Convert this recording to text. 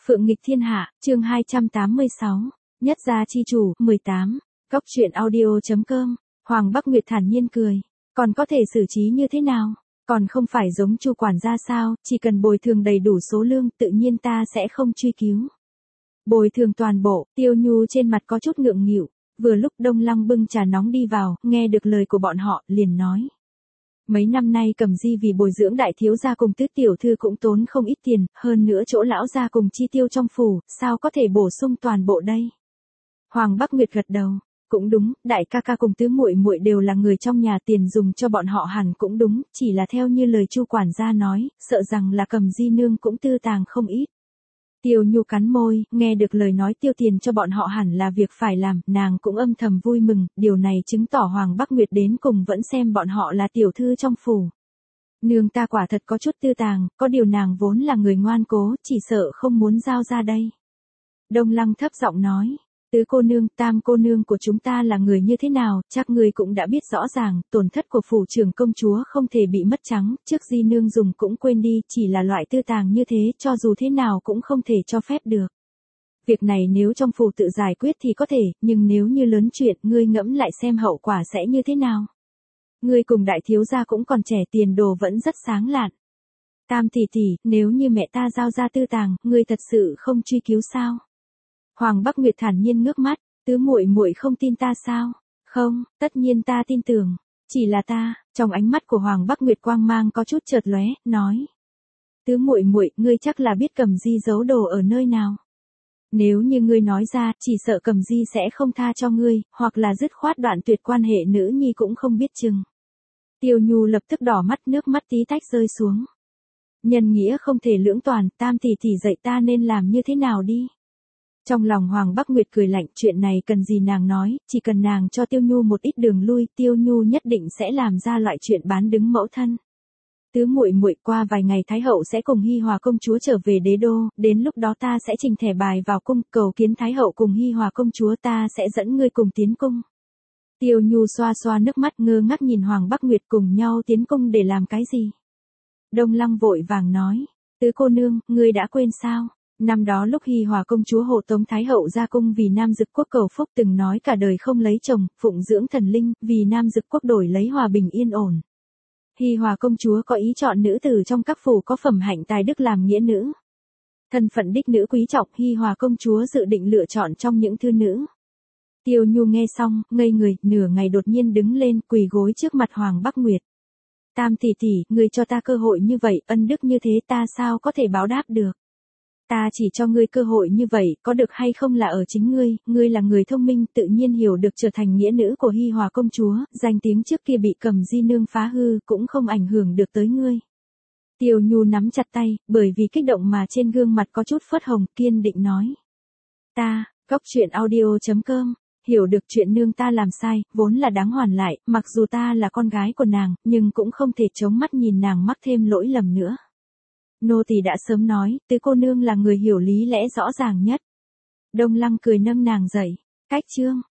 Phượng nghịch thiên hạ, chương 286, nhất gia chi chủ, 18, Cốc truyện audio.com, Hoàng Bắc Nguyệt thản nhiên cười, còn có thể xử trí như thế nào, còn không phải giống Chu quản gia sao, chỉ cần bồi thường đầy đủ số lương, tự nhiên ta sẽ không truy cứu. Bồi thường toàn bộ, Tiêu Nhu trên mặt có chút ngượng nghịu, vừa lúc Đông Lăng bưng trà nóng đi vào, nghe được lời của bọn họ, liền nói. Mấy năm nay Cẩm Di vì bồi dưỡng đại thiếu gia cùng tứ tiểu thư cũng tốn không ít tiền, hơn nữa chỗ lão gia cùng chi tiêu trong phủ, sao có thể bổ sung toàn bộ đây? Hoàng Bắc Nguyệt gật đầu, cũng đúng, đại ca ca cùng tứ muội muội đều là người trong nhà, tiền dùng cho bọn họ hẳn cũng đúng, chỉ là theo như lời Chu quản gia nói, sợ rằng là Cẩm Di nương cũng tư tàng không ít. Tiêu Nhu cắn môi, nghe được lời nói tiêu tiền cho bọn họ hẳn là việc phải làm, nàng cũng âm thầm vui mừng, điều này chứng tỏ Hoàng Bắc Nguyệt đến cùng vẫn xem bọn họ là tiểu thư trong phủ. Nương ta quả thật có chút tư tàng, có điều nàng vốn là người ngoan cố, chỉ sợ không muốn giao ra đây. Đông Lăng thấp giọng nói, tứ cô nương, tam cô nương của chúng ta là người như thế nào, chắc người cũng đã biết rõ ràng, tổn thất của phủ trưởng công chúa không thể bị mất trắng, trước Di nương dùng cũng quên đi, chỉ là loại tư tàng như thế, cho dù thế nào cũng không thể cho phép được. Việc này nếu trong phủ tự giải quyết thì có thể, nhưng nếu như lớn chuyện, ngươi ngẫm lại xem hậu quả sẽ như thế nào. Ngươi cùng đại thiếu gia cũng còn trẻ, tiền đồ vẫn rất sáng lạn. Tam tỷ tỷ, nếu như mẹ ta giao ra tư tàng, ngươi thật sự không truy cứu sao? Hoàng Bắc Nguyệt thản nhiên ngước mắt, tứ muội muội không tin ta sao? Không, tất nhiên ta tin tưởng, chỉ là ta, trong ánh mắt của Hoàng Bắc Nguyệt quang mang có chút chợt lóe, nói. Tứ muội muội, ngươi chắc là biết Cẩm Di giấu đồ ở nơi nào. Nếu như ngươi nói ra, chỉ sợ Cẩm Di sẽ không tha cho ngươi, hoặc là dứt khoát đoạn tuyệt quan hệ nữ nhi cũng không biết chừng. Tiêu Nhu lập tức đỏ mắt, nước mắt tí tách rơi xuống. Nhân nghĩa không thể lưỡng toàn, tam tỷ tỷ dạy ta nên làm như thế nào đi. Trong lòng Hoàng Bắc Nguyệt cười lạnh, chuyện này cần gì nàng nói, chỉ cần nàng cho Tiêu Nhu một ít đường lui, Tiêu Nhu nhất định sẽ làm ra loại chuyện bán đứng mẫu thân. Tứ muội muội, qua vài ngày Thái hậu sẽ cùng Hi Hòa công chúa trở về đế đô, đến lúc đó ta sẽ trình thẻ bài vào cung, cầu kiến Thái hậu cùng Hi Hòa công chúa, ta sẽ dẫn ngươi cùng tiến cung. Tiêu Nhu xoa xoa nước mắt, ngơ ngác nhìn Hoàng Bắc Nguyệt, cùng nhau tiến cung để làm cái gì? Đông Lăng vội vàng nói, tứ cô nương, ngươi đã quên sao? Năm đó lúc Hi Hòa công chúa hộ tống Thái hậu ra cung vì Nam Dực quốc cầu phúc, từng nói cả đời không lấy chồng, phụng dưỡng thần linh, vì Nam Dực quốc đổi lấy hòa bình yên ổn. Hi Hòa công chúa có ý chọn nữ tử trong các phủ có phẩm hạnh tài đức làm nghĩa nữ. Thân phận đích nữ quý trọng, Hi Hòa công chúa dự định lựa chọn trong những thư nữ. Tiêu Nhu nghe xong, ngây người, nửa ngày đột nhiên đứng lên, quỳ gối trước mặt Hoàng Bắc Nguyệt. Tam tỷ tỷ, ngươi cho ta cơ hội như vậy, ân đức như thế ta sao có thể báo đáp được. Ta chỉ cho ngươi cơ hội như vậy, có được hay không là ở chính ngươi là người thông minh, tự nhiên hiểu được trở thành nghĩa nữ của Hi Hòa công chúa, danh tiếng trước kia bị Cẩm Di nương phá hư, cũng không ảnh hưởng được tới ngươi. Tiêu Nhu nắm chặt tay, bởi vì kích động mà trên gương mặt có chút phớt hồng, kiên định nói. Ta, Cốc truyện audio.com, hiểu được chuyện nương ta làm sai, vốn là đáng hoàn lại, mặc dù ta là con gái của nàng, nhưng cũng không thể chống mắt nhìn nàng mắc thêm lỗi lầm nữa. Nô tỳ đã sớm nói, tứ cô nương là người hiểu lý lẽ rõ ràng nhất. Đông Lăng cười nâng nàng dậy, cách chương.